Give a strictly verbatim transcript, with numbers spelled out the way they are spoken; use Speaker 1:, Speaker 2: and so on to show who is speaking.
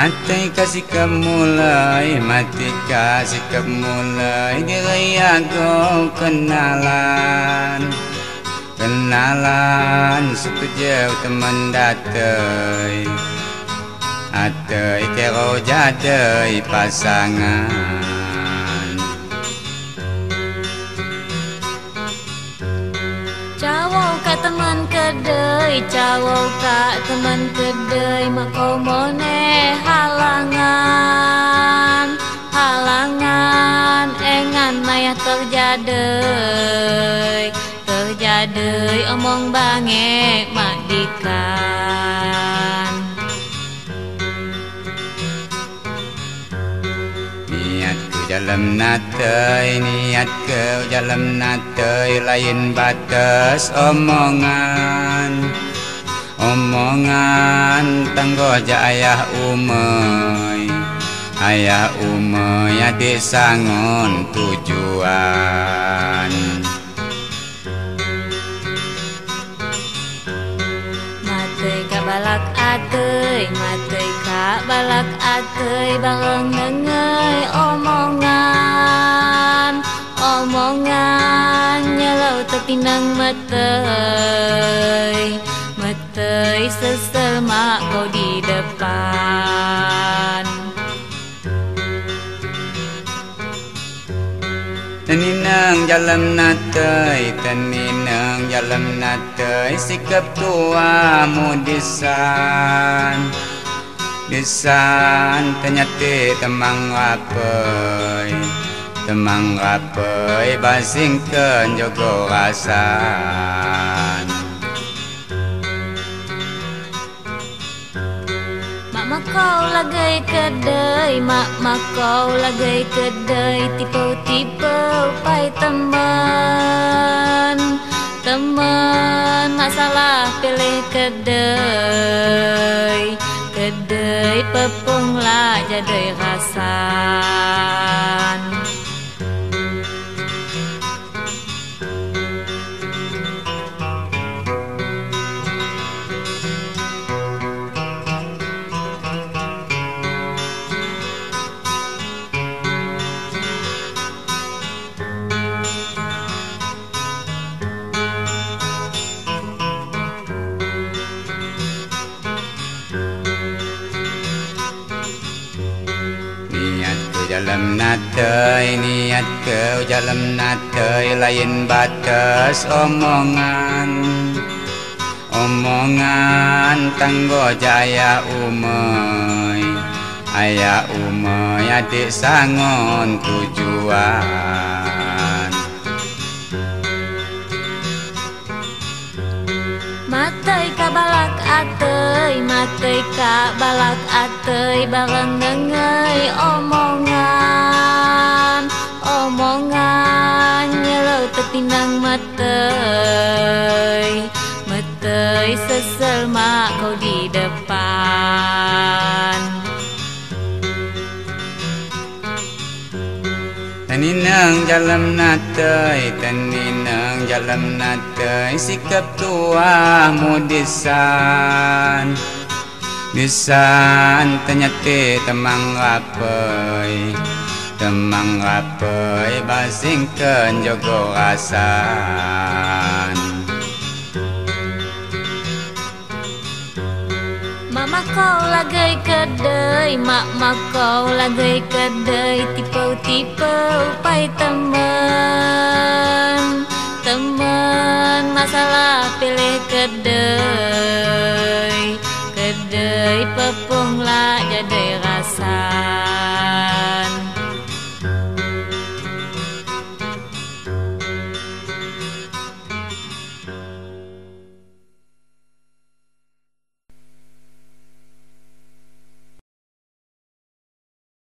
Speaker 1: Mati kasih kemulai, mati kasih kemulai, diri aku kenalan, kenalan sepejauh teman datai, atai kero jadai pasangan.
Speaker 2: Cawau ka teman kedai, cawau ka teman kedai, mako mone halangan, halangan engan maya terjadai, terjadai omong bange madikan.
Speaker 1: Dalam natai, niat ke dalam natai, lain batas omongan, omongan tanggo ja ayah umai, ayah umai adik sangon tujuan.
Speaker 2: Matei ka balak atei, matei ka balak atei, bareng nengai omongan, omongan nyelau terpinang matei, matei sesel mak kau di depan.
Speaker 1: Teninang jalan natai, teninang jalan natai, sikap tua mu disan, disan ternyata temang rapai, temang rapai basingkan jogo rasan.
Speaker 2: Mak kau lagai kedai, mak mak kau lagai kedai, tipu-tipu pai teman, teman masalah pilih kedai, kedai pepung lah jadi rasan.
Speaker 1: Dalam natai, niat ke dalam natai, lain batas omongan, omongan tanggo jaya umai, ayah umai adik sangon tujuan.
Speaker 2: Matai ka balak atei, matai ka balak atei, bareng nengai omongan, omongan nyelau terpinang matai, matai sesel mak kau di depan.
Speaker 1: Teninang jalan natai, teninang jalan natai, sikap tua mu disan, disan ternyata temang rapai, temang rapai basingkan jogo rasan.
Speaker 2: Mak kau lagai kedai, mak mak kau lagai kedai, tipu-tipu pai teman, teman masalah pilih kedai, kedai pepung lah jadi rasa.